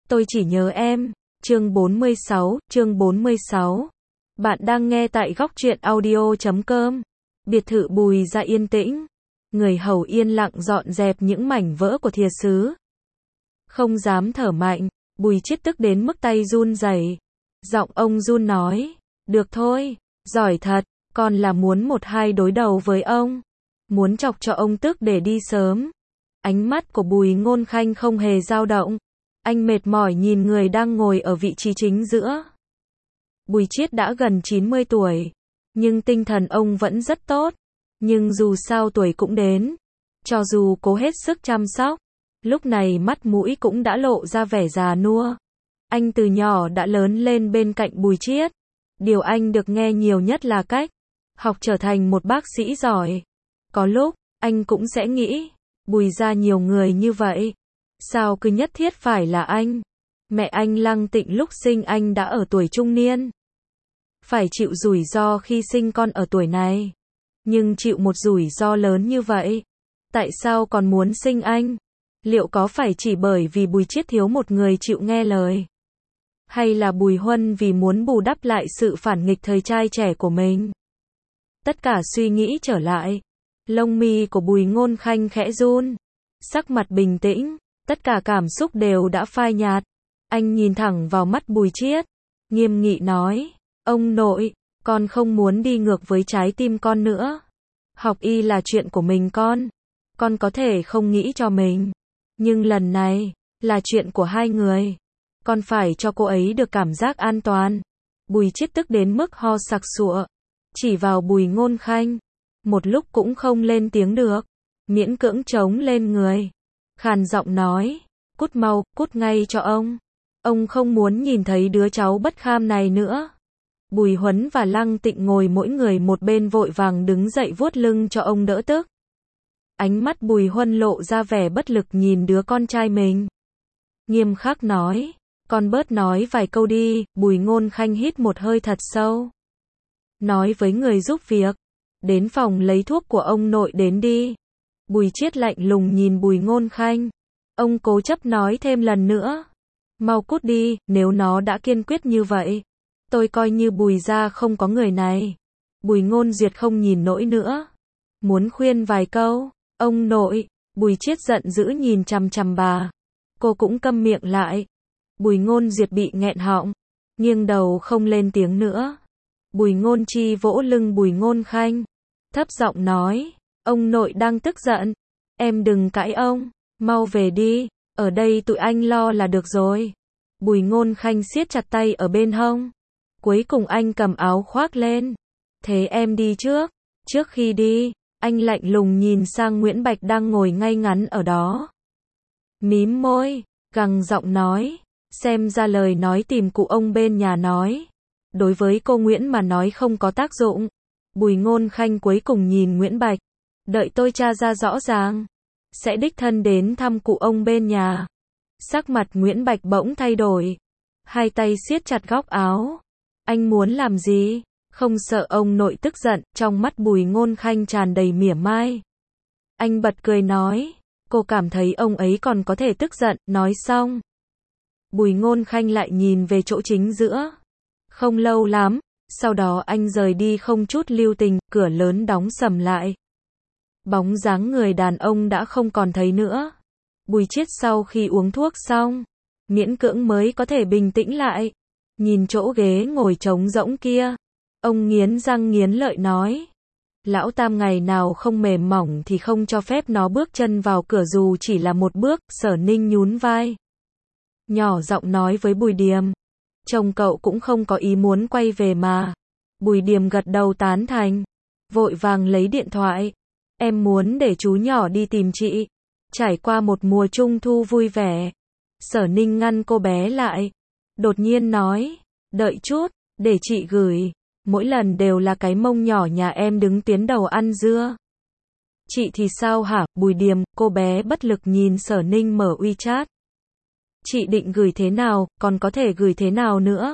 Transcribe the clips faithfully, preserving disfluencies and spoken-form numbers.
Tôi chỉ nhớ em. Chương bốn mươi sáu, chương bốn mươi sáu. Bạn đang nghe tại góc truyện audio chấm com. Biệt thự Bùi Gia yên tĩnh. Người hầu yên lặng dọn dẹp những mảnh vỡ của thìa sứ. Không dám thở mạnh, Bùi Chiết tức đến mức tay run rẩy. Giọng ông run nói, được thôi, giỏi thật, còn là muốn một hai đối đầu với ông. Muốn chọc cho ông tức để đi sớm. Ánh mắt của Bùi Ngôn Khanh không hề dao động. Anh mệt mỏi nhìn người đang ngồi ở vị trí chính giữa. Bùi Chiết đã gần chín mươi tuổi, nhưng tinh thần ông vẫn rất tốt. Nhưng dù sao tuổi cũng đến, cho dù cố hết sức chăm sóc, lúc này mắt mũi cũng đã lộ ra vẻ già nua. Anh từ nhỏ đã lớn lên bên cạnh Bùi Chiết. Điều anh được nghe nhiều nhất là cách học trở thành một bác sĩ giỏi. Có lúc, anh cũng sẽ nghĩ, Bùi gia nhiều người như vậy, sao cứ nhất thiết phải là anh? Mẹ anh Lăng Tịnh lúc sinh anh đã ở tuổi trung niên. Phải chịu rủi ro khi sinh con ở tuổi này. Nhưng chịu một rủi ro lớn như vậy, tại sao còn muốn sinh anh? Liệu có phải chỉ bởi vì Bùi Chiết thiếu một người chịu nghe lời? Hay là Bùi Huân vì muốn bù đắp lại sự phản nghịch thời trai trẻ của mình? Tất cả suy nghĩ trở lại, lông mi của Bùi Ngôn Khanh khẽ run, sắc mặt bình tĩnh, tất cả cảm xúc đều đã phai nhạt. Anh nhìn thẳng vào mắt Bùi Chiết, nghiêm nghị nói, ông nội, con không muốn đi ngược với trái tim con nữa. Học y là chuyện của mình con, con có thể không nghĩ cho mình, nhưng lần này, là chuyện của hai người. Con phải cho cô ấy được cảm giác an toàn. Bùi Chiết tức đến mức ho sặc sụa, chỉ vào Bùi Ngôn Khanh, một lúc cũng không lên tiếng được, miễn cưỡng chống lên người, khàn giọng nói, cút mau, cút ngay cho ông. Ông không muốn nhìn thấy đứa cháu bất kham này nữa. Bùi Huấn và Lăng Tịnh ngồi mỗi người một bên vội vàng đứng dậy vuốt lưng cho ông đỡ tức. Ánh mắt Bùi Huân lộ ra vẻ bất lực nhìn đứa con trai mình. Nghiêm khắc nói, con bớt nói vài câu đi. Bùi Ngôn Khanh hít một hơi thật sâu, nói với người giúp việc, đến phòng lấy thuốc của ông nội đến đi. Bùi Chiết lạnh lùng nhìn Bùi Ngôn Khanh. Ông cố chấp nói thêm lần nữa, mau cút đi, nếu nó đã kiên quyết như vậy, tôi coi như Bùi gia không có người này. Bùi Ngôn Duyệt không nhìn nổi nữa, muốn khuyên vài câu, ông nội. Bùi Chiết giận dữ nhìn chằm chằm bà, cô cũng câm miệng lại. Bùi Ngôn Duyệt bị nghẹn họng, nghiêng đầu không lên tiếng nữa. Bùi Ngôn Chi vỗ lưng Bùi Ngôn Khanh, thấp giọng nói, ông nội đang tức giận, em đừng cãi ông, mau về đi, ở đây tụi anh lo là được rồi. Bùi Ngôn Khanh siết chặt tay ở bên hông, cuối cùng anh cầm áo khoác lên, thế em đi trước. Trước khi đi, anh lạnh lùng nhìn sang Nguyễn Bạch đang ngồi ngay ngắn ở đó, mím môi, gằn giọng nói, xem ra lời nói tìm cụ ông bên nhà nói, đối với cô Nguyễn mà nói không có tác dụng. Bùi Ngôn Khanh cuối cùng nhìn Nguyễn Bạch, đợi tôi tra ra rõ ràng, sẽ đích thân đến thăm cụ ông bên nhà. Sắc mặt Nguyễn Bạch bỗng thay đổi, hai tay siết chặt góc áo. Anh muốn làm gì? Không sợ ông nội tức giận? Trong mắt Bùi Ngôn Khanh tràn đầy mỉa mai. Anh bật cười nói, cô cảm thấy ông ấy còn có thể tức giận. Nói xong, Bùi Ngôn Khanh lại nhìn về chỗ chính giữa. Không lâu lắm, sau đó anh rời đi không chút lưu tình, cửa lớn đóng sầm lại. Bóng dáng người đàn ông đã không còn thấy nữa. Bùi Chiết sau khi uống thuốc xong, miễn cưỡng mới có thể bình tĩnh lại. Nhìn chỗ ghế ngồi trống rỗng kia, ông nghiến răng nghiến lợi nói, lão Tam ngày nào không mềm mỏng thì không cho phép nó bước chân vào cửa dù chỉ là một bước. Sở Ninh nhún vai, nhỏ giọng nói với Bùi Điềm, chồng cậu cũng không có ý muốn quay về mà. Bùi Điềm gật đầu tán thành, vội vàng lấy điện thoại, em muốn để chú nhỏ đi tìm chị, trải qua một mùa trung thu vui vẻ. Sở Ninh ngăn cô bé lại, đột nhiên nói, đợi chút, để chị gửi, mỗi lần đều là cái mông nhỏ nhà em đứng tiến đầu ăn dưa. Chị thì sao hả? Bùi Điềm, cô bé bất lực nhìn Sở Ninh mở WeChat. Chị định gửi thế nào, còn có thể gửi thế nào nữa?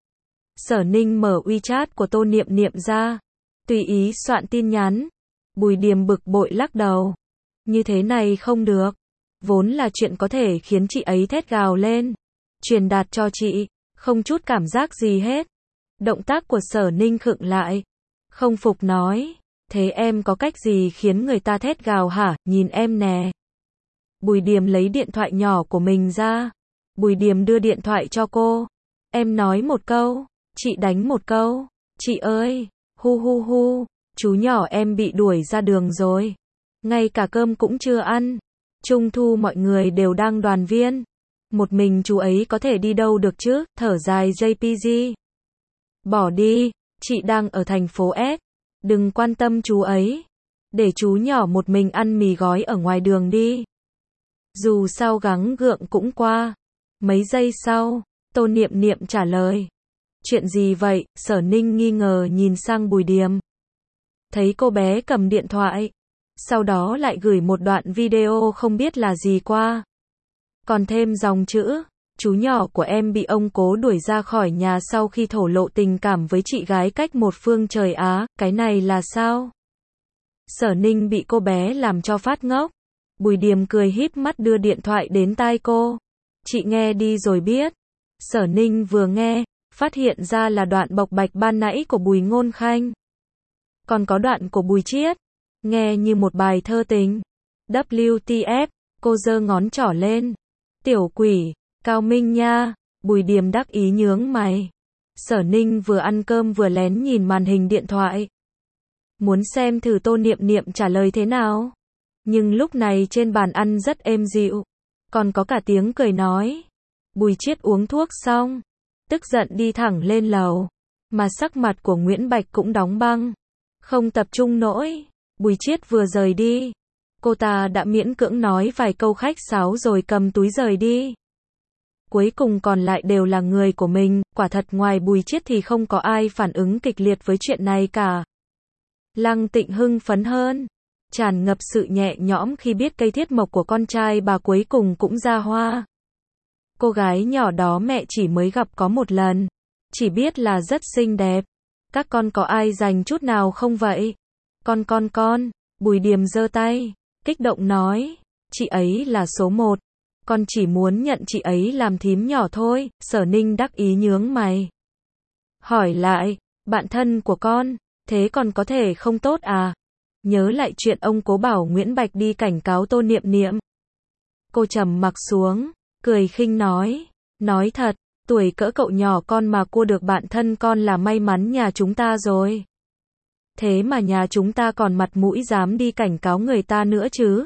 Sở Ninh mở WeChat của Tô Niệm Niệm ra, tùy ý soạn tin nhắn. Bùi Điềm bực bội lắc đầu, như thế này không được, vốn là chuyện có thể khiến chị ấy thét gào lên. truyền đạt cho chị, không chút cảm giác gì hết. Động tác của Sở Ninh khựng lại, không phục nói, thế em có cách gì khiến người ta thét gào hả, nhìn em nè. Bùi Điềm lấy điện thoại nhỏ của mình ra. Bùi Điềm đưa điện thoại cho cô. Em nói một câu, chị đánh một câu. Chị ơi, hu hu hu, chú nhỏ em bị đuổi ra đường rồi. Ngay cả cơm cũng chưa ăn. Trung thu mọi người đều đang đoàn viên. Một mình chú ấy có thể đi đâu được chứ, thở dài gi pê giê. Bỏ đi, chị đang ở thành phố S. Đừng quan tâm chú ấy. Để chú nhỏ một mình ăn mì gói ở ngoài đường đi. Dù sao gắng gượng cũng qua. Mấy giây sau, Tô Niệm Niệm trả lời. Chuyện gì vậy? Sở Ninh nghi ngờ nhìn sang Bùi Điềm. Thấy cô bé cầm điện thoại. Sau đó lại gửi một đoạn video không biết là gì qua. Còn thêm dòng chữ. Chú nhỏ của em bị ông cố đuổi ra khỏi nhà sau khi thổ lộ tình cảm với chị gái cách một phương trời Á. Cái này là sao? Sở Ninh bị cô bé làm cho phát ngốc. Bùi Điềm cười híp mắt đưa điện thoại đến tai cô. Chị nghe đi rồi biết. Sở Ninh vừa nghe, phát hiện ra là đoạn bộc bạch ban nãy của Bùi Ngôn Khanh. Còn có đoạn của Bùi Chiết. Nghe như một bài thơ tình. vê tê ép, cô giơ ngón trỏ lên. Tiểu quỷ, Cao Minh nha. Bùi Điềm đắc ý nhướng mày. Sở Ninh vừa ăn cơm vừa lén nhìn màn hình điện thoại. Muốn xem thử Tô Niệm Niệm trả lời thế nào. Nhưng lúc này trên bàn ăn rất êm dịu. Còn có cả tiếng cười nói. Bùi Chiết uống thuốc xong. Tức giận đi thẳng lên lầu. Mà sắc mặt của Nguyễn Bạch cũng đóng băng. Không tập trung nổi. Bùi Chiết vừa rời đi. Cô ta đã miễn cưỡng nói vài câu khách sáo rồi cầm túi rời đi. Cuối cùng còn lại đều là người của mình. Quả thật ngoài Bùi Chiết thì không có ai phản ứng kịch liệt với chuyện này cả. Lăng Tịnh hưng phấn hơn. Tràn ngập sự nhẹ nhõm khi biết cây thiết mộc của con trai bà cuối cùng cũng ra hoa. Cô gái nhỏ đó mẹ chỉ mới gặp có một lần. Chỉ biết là rất xinh đẹp. Các con có ai dành chút nào không vậy? Con con con, Bùi Điềm giơ tay, kích động nói. Chị ấy là số một. Con chỉ muốn nhận chị ấy làm thím nhỏ thôi. Sở Ninh đắc ý nhướng mày. Hỏi lại, bạn thân của con, thế còn có thể không tốt à? Nhớ lại chuyện ông cố bảo Nguyễn Bạch đi cảnh cáo Tô Niệm Niệm. Cô trầm mặc xuống, cười khinh nói. Nói thật, tuổi cỡ cậu nhỏ con mà cua được bạn thân con là may mắn nhà chúng ta rồi. Thế mà nhà chúng ta còn mặt mũi dám đi cảnh cáo người ta nữa chứ.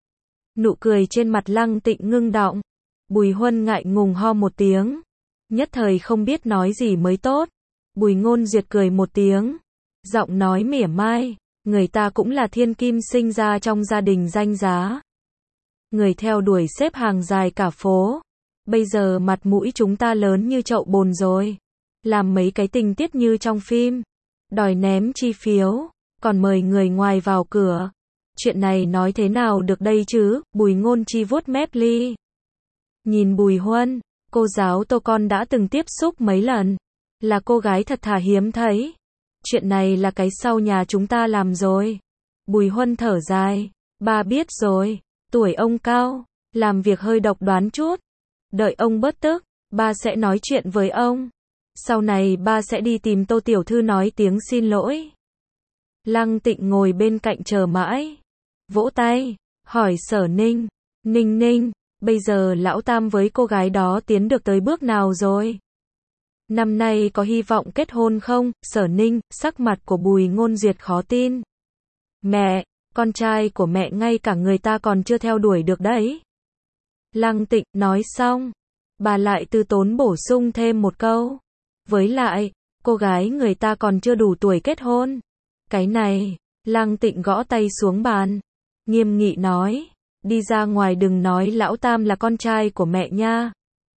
Nụ cười trên mặt Lăng Tịnh ngưng đọng. Bùi Huân ngại ngùng ho một tiếng. Nhất thời không biết nói gì mới tốt. Bùi Ngôn Duyệt cười một tiếng. Giọng nói mỉa mai. Người ta cũng là thiên kim sinh ra trong gia đình danh giá. Người theo đuổi xếp hàng dài cả phố. Bây giờ mặt mũi chúng ta lớn như chậu bồn rồi. Làm mấy cái tình tiết như trong phim. Đòi ném chi phiếu. Còn mời người ngoài vào cửa. Chuyện này nói thế nào được đây chứ? Bùi Ngôn Chi vuốt mép ly. Nhìn Bùi Huân. Cô giáo Tô con đã từng tiếp xúc mấy lần. Là cô gái thật thà hiếm thấy. Chuyện này là cái sau nhà chúng ta làm rồi. Bùi Huân thở dài. Ba biết rồi. Tuổi ông cao. Làm việc hơi độc đoán chút. Đợi ông bớt tức. Ba sẽ nói chuyện với ông. Sau này ba sẽ đi tìm Tô tiểu thư nói tiếng xin lỗi. Lăng Tịnh ngồi bên cạnh chờ mãi. Vỗ tay. Hỏi Sở Ninh. Ninh Ninh. Bây giờ lão tam với cô gái đó tiến được tới bước nào rồi? Năm nay có hy vọng kết hôn không? Sở Ninh, sắc mặt của Bùi Ngôn Duyệt khó tin. Mẹ, con trai của mẹ ngay cả người ta còn chưa theo đuổi được đấy. Lăng Tịnh nói xong. Bà lại từ tốn bổ sung thêm một câu. Với lại, cô gái người ta còn chưa đủ tuổi kết hôn. Cái này, Lăng Tịnh gõ tay xuống bàn. Nghiêm nghị nói. Đi ra ngoài đừng nói lão tam là con trai của mẹ nha.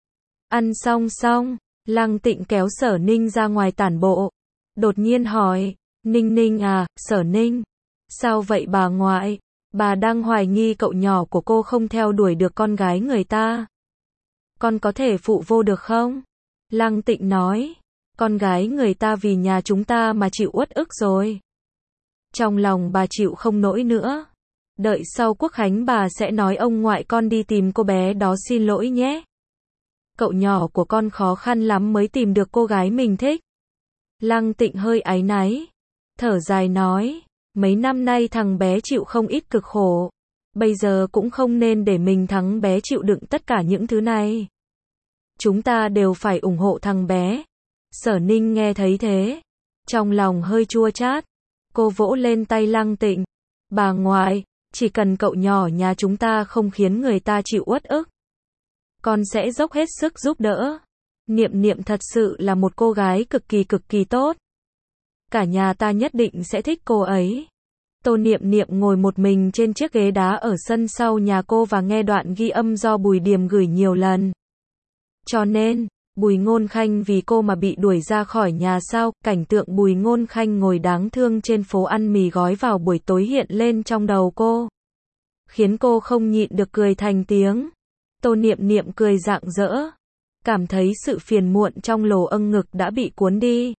Ăn xong xong. Lăng Tịnh kéo Sở Ninh ra ngoài tản bộ. Đột nhiên hỏi. Ninh Ninh à, Sở Ninh. Sao vậy bà ngoại? Bà đang hoài nghi cậu nhỏ của cô không theo đuổi được con gái người ta. Con có thể phụ vô được không? Lăng Tịnh nói. Con gái người ta vì nhà chúng ta mà chịu uất ức rồi. Trong lòng bà chịu không nổi nữa. Đợi sau Quốc khánh bà sẽ nói ông ngoại con đi tìm cô bé đó xin lỗi nhé. cậu nhỏ của con khó khăn lắm mới tìm được cô gái mình thích. Lăng Tịnh hơi áy náy, thở dài nói, mấy năm nay thằng bé chịu không ít cực khổ, bây giờ cũng không nên để mình thằng bé chịu đựng tất cả những thứ này. Chúng ta đều phải ủng hộ thằng bé. Sở Ninh nghe thấy thế, trong lòng hơi chua chát, cô vỗ lên tay Lăng Tịnh, bà ngoại, chỉ cần cậu nhỏ nhà chúng ta không khiến người ta chịu uất ức, con sẽ dốc hết sức giúp đỡ. Niệm Niệm thật sự là một cô gái cực kỳ cực kỳ tốt. Cả nhà ta nhất định sẽ thích cô ấy. Tô Niệm Niệm ngồi một mình trên chiếc ghế đá ở sân sau nhà cô và nghe đoạn ghi âm do Bùi Điềm gửi nhiều lần. Cho nên, Bùi Ngôn Khanh vì cô mà bị đuổi ra khỏi nhà sao? Cảnh tượng Bùi Ngôn Khanh ngồi đáng thương trên phố ăn mì gói vào buổi tối hiện lên trong đầu cô, khiến cô không nhịn được cười thành tiếng. Tô Niệm Niệm cười rạng rỡ, cảm thấy sự phiền muộn trong lồ âng ngực đã bị cuốn đi.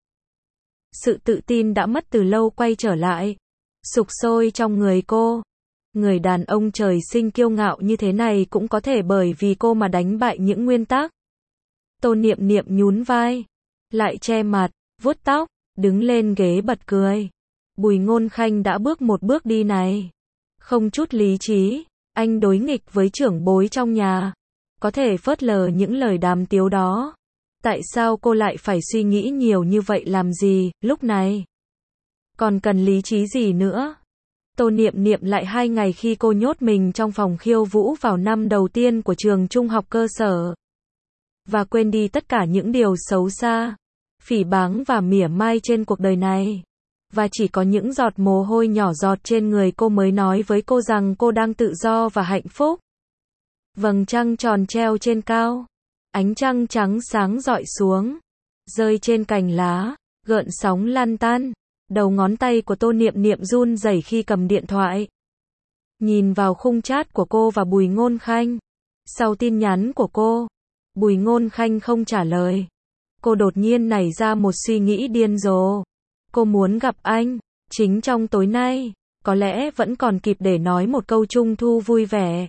Sự tự tin đã mất từ lâu quay trở lại, sục sôi trong người cô. Người đàn ông trời sinh kiêu ngạo như thế này cũng có thể bởi vì cô mà đánh bại những nguyên tắc. Tô Niệm Niệm nhún vai, lại che mặt, vuốt tóc, đứng lên ghế bật cười. Bùi Ngôn Khanh đã bước một bước đi này, không chút lý trí, anh đối nghịch với trưởng bối trong nhà, có thể phớt lờ những lời đàm tiếu đó. Tại sao cô lại phải suy nghĩ nhiều như vậy làm gì, lúc này? Còn cần lý trí gì nữa? Tô Niệm Niệm lại hai ngày khi cô nhốt mình trong phòng khiêu vũ vào năm đầu tiên của trường trung học cơ sở. Và quên đi tất cả những điều xấu xa, phỉ báng và mỉa mai trên cuộc đời này. Và chỉ có những giọt mồ hôi nhỏ giọt trên người cô mới nói với cô rằng cô đang tự do và hạnh phúc. Vầng trăng tròn treo trên cao, ánh trăng trắng sáng rọi xuống, rơi trên cành lá, gợn sóng lăn tăn. Đầu ngón tay của Tô Niệm Niệm run rẩy khi cầm điện thoại. Nhìn vào khung chat của cô và Bùi Ngôn Khanh. Sau tin nhắn của cô, Bùi Ngôn Khanh không trả lời. Cô đột nhiên nảy ra một suy nghĩ điên rồ. Cô muốn gặp anh, chính trong tối nay, có lẽ vẫn còn kịp để nói một câu trung thu vui vẻ.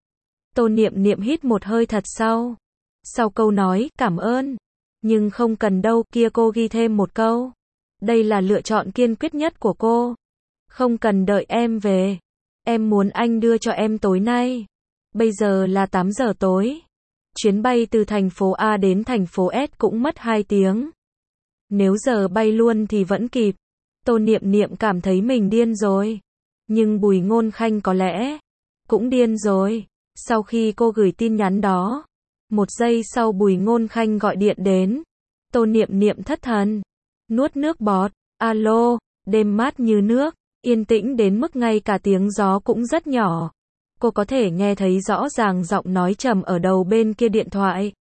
Tô Niệm Niệm hít một hơi thật sâu. Sau câu nói, cảm ơn, nhưng không cần đâu, kia cô ghi thêm một câu. Đây là lựa chọn kiên quyết nhất của cô. Không cần đợi em về. Em muốn anh đưa cho em tối nay. Bây giờ là tám giờ tối. Chuyến bay từ thành phố A đến thành phố S cũng mất hai tiếng. Nếu giờ bay luôn thì vẫn kịp. Tô Niệm Niệm cảm thấy mình điên rồi. Nhưng Bùi Ngôn Khanh có lẽ cũng điên rồi. Sau khi cô gửi tin nhắn đó, một giây sau Bùi Ngôn Khanh gọi điện đến. Tô Niệm Niệm thất thần, nuốt nước bọt. Alo, đêm mát như nước, yên tĩnh đến mức ngay cả tiếng gió cũng rất nhỏ. Cô có thể nghe thấy rõ ràng giọng nói trầm ở đầu bên kia điện thoại.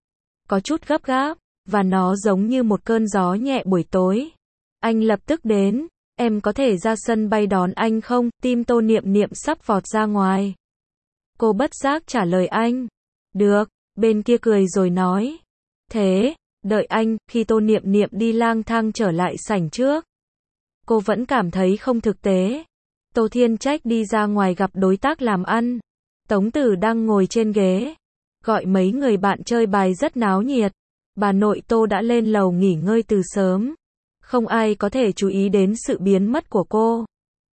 Có chút gấp gáp, và nó giống như một cơn gió nhẹ buổi tối. Anh lập tức đến, em có thể ra sân bay đón anh không? Tim Tô Niệm Niệm sắp vọt ra ngoài. Cô bất giác trả lời anh. Được, bên kia cười rồi nói. Thế, đợi anh. Khi Tô Niệm Niệm đi lang thang trở lại sảnh trước, cô vẫn cảm thấy không thực tế. Tô Thiên Trách đi ra ngoài gặp đối tác làm ăn. Tống Tử đang ngồi trên ghế, gọi mấy người bạn chơi bài rất náo nhiệt. Bà nội Tô đã lên lầu nghỉ ngơi từ sớm. Không ai có thể chú ý đến sự biến mất của cô.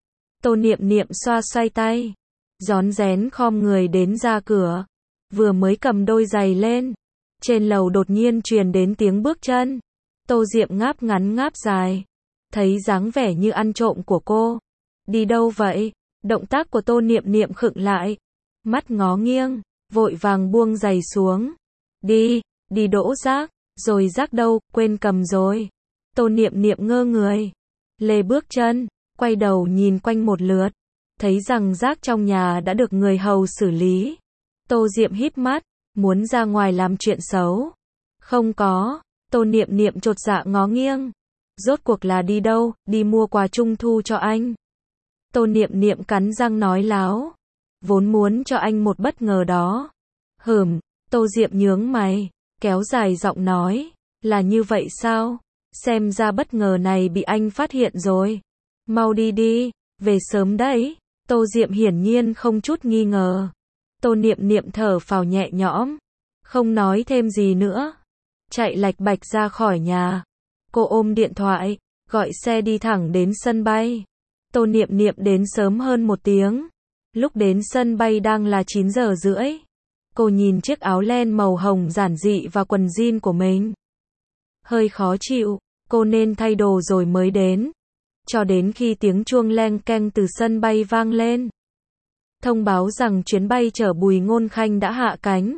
Tô Niệm Niệm xoa xoay tay, rón rén khom người đến ra cửa. Vừa mới cầm đôi giày lên, trên lầu đột nhiên truyền đến tiếng bước chân. Tô Diệm ngáp ngắn ngáp dài, thấy dáng vẻ như ăn trộm của cô. Đi đâu vậy? Động tác của Tô Niệm Niệm khựng lại, mắt ngó nghiêng, vội vàng buông giày xuống. Đi, đi đỗ rác. Rồi rác đâu, quên cầm rồi. Tô Niệm Niệm ngơ người, lê bước chân, quay đầu nhìn quanh một lượt, thấy rằng rác trong nhà đã được người hầu xử lý. Tô Diệm híp mắt, muốn ra ngoài làm chuyện xấu. Không có. Tô Niệm Niệm chột dạ ngó nghiêng. Rốt cuộc là đi đâu? Đi mua quà trung thu cho anh. Tô Niệm Niệm cắn răng nói láo, vốn muốn cho anh một bất ngờ đó. Hừm. Tô Diệm nhướng mày, kéo dài giọng nói, là như vậy sao? Xem ra bất ngờ này bị anh phát hiện rồi. Mau đi đi, về sớm đấy. Tô Diệm hiển nhiên không chút nghi ngờ. Tô Niệm Niệm thở phào nhẹ nhõm. Không nói thêm gì nữa. Chạy lạch bạch ra khỏi nhà. Cô ôm điện thoại, gọi xe đi thẳng đến sân bay. Tô Niệm Niệm đến sớm hơn một tiếng. Lúc đến sân bay đang là chín giờ rưỡi. Cô nhìn chiếc áo len màu hồng giản dị và quần jean của mình. Hơi khó chịu, cô nên thay đồ rồi mới đến. Cho đến khi tiếng chuông leng keng từ sân bay vang lên. Thông báo rằng chuyến bay chở Bùi Ngôn Khanh đã hạ cánh.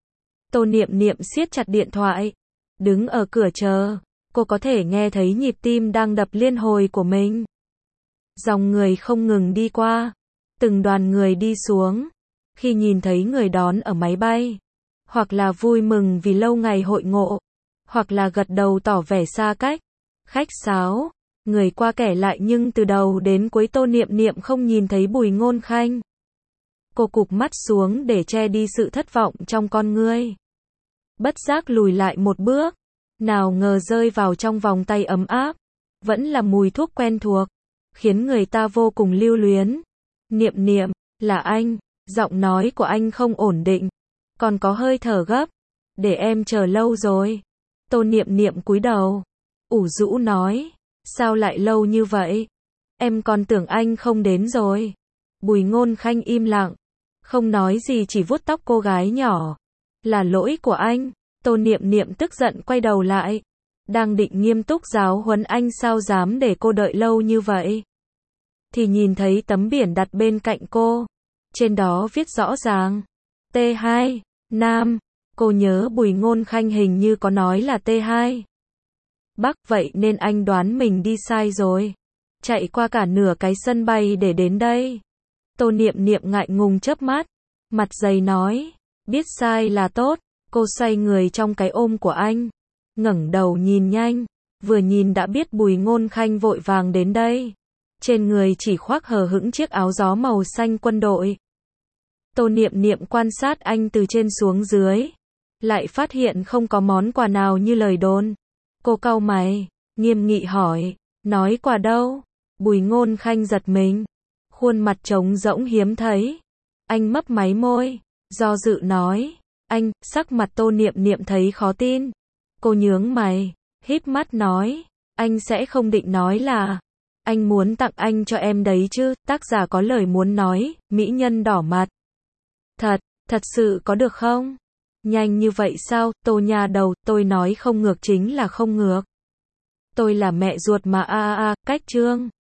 Tô Niệm Niệm siết chặt điện thoại. Đứng ở cửa chờ, cô có thể nghe thấy nhịp tim đang đập liên hồi của mình. Dòng người không ngừng đi qua. Từng đoàn người đi xuống. Khi nhìn thấy người đón ở máy bay, hoặc là vui mừng vì lâu ngày hội ngộ, hoặc là gật đầu tỏ vẻ xa cách, khách sáo, người qua kẻ lại, nhưng từ đầu đến cuối Tô Niệm Niệm không nhìn thấy Bùi Ngôn Khanh. Cô cụp mắt xuống để che đi sự thất vọng trong con ngươi. Bất giác lùi lại một bước, nào ngờ rơi vào trong vòng tay ấm áp, vẫn là mùi thuốc quen thuộc, khiến người ta vô cùng lưu luyến. Niệm Niệm, là anh. Giọng nói của anh không ổn định, còn có hơi thở gấp. Để em chờ lâu rồi. Tô Niệm Niệm cúi đầu, ủ rũ nói, sao lại lâu như vậy? Em còn tưởng anh không đến rồi. Bùi Ngôn Khanh im lặng, không nói gì, chỉ vuốt tóc cô gái nhỏ. Là lỗi của anh. Tô Niệm Niệm tức giận quay đầu lại, đang định nghiêm túc giáo huấn anh sao dám để cô đợi lâu như vậy, thì nhìn thấy tấm biển đặt bên cạnh cô. Trên đó viết rõ ràng T hai, Nam. Cô nhớ Bùi Ngôn Khanh hình như có nói là T hai, Bắc, vậy nên anh đoán mình đi sai rồi. Chạy qua cả nửa cái sân bay để đến đây. Tô Niệm Niệm ngại ngùng chớp mắt, mặt dày nói, biết sai là tốt. Cô xoay người trong cái ôm của anh, ngẩng đầu nhìn nhanh, vừa nhìn đã biết Bùi Ngôn Khanh vội vàng đến đây. Trên người chỉ khoác hờ hững chiếc áo gió màu xanh quân đội. Tô Niệm Niệm quan sát anh từ trên xuống dưới, lại phát hiện không có món quà nào như lời đồn. Cô cau mày, nghiêm nghị hỏi, nói quà đâu? Bùi Ngôn Khanh giật mình, khuôn mặt trống rỗng hiếm thấy. Anh mấp máy môi, do dự nói, anh. Sắc mặt Tô Niệm Niệm thấy khó tin. Cô nhướng mày, híp mắt nói, anh sẽ không định nói là anh muốn tặng anh cho em đấy chứ? Tác giả có lời muốn nói. Mỹ nhân đỏ mặt. Thật, thật sự có được không? Nhanh như vậy sao? Tô nhà đầu, tôi nói không ngược chính là không ngược. Tôi là mẹ ruột mà a a a, cách chương.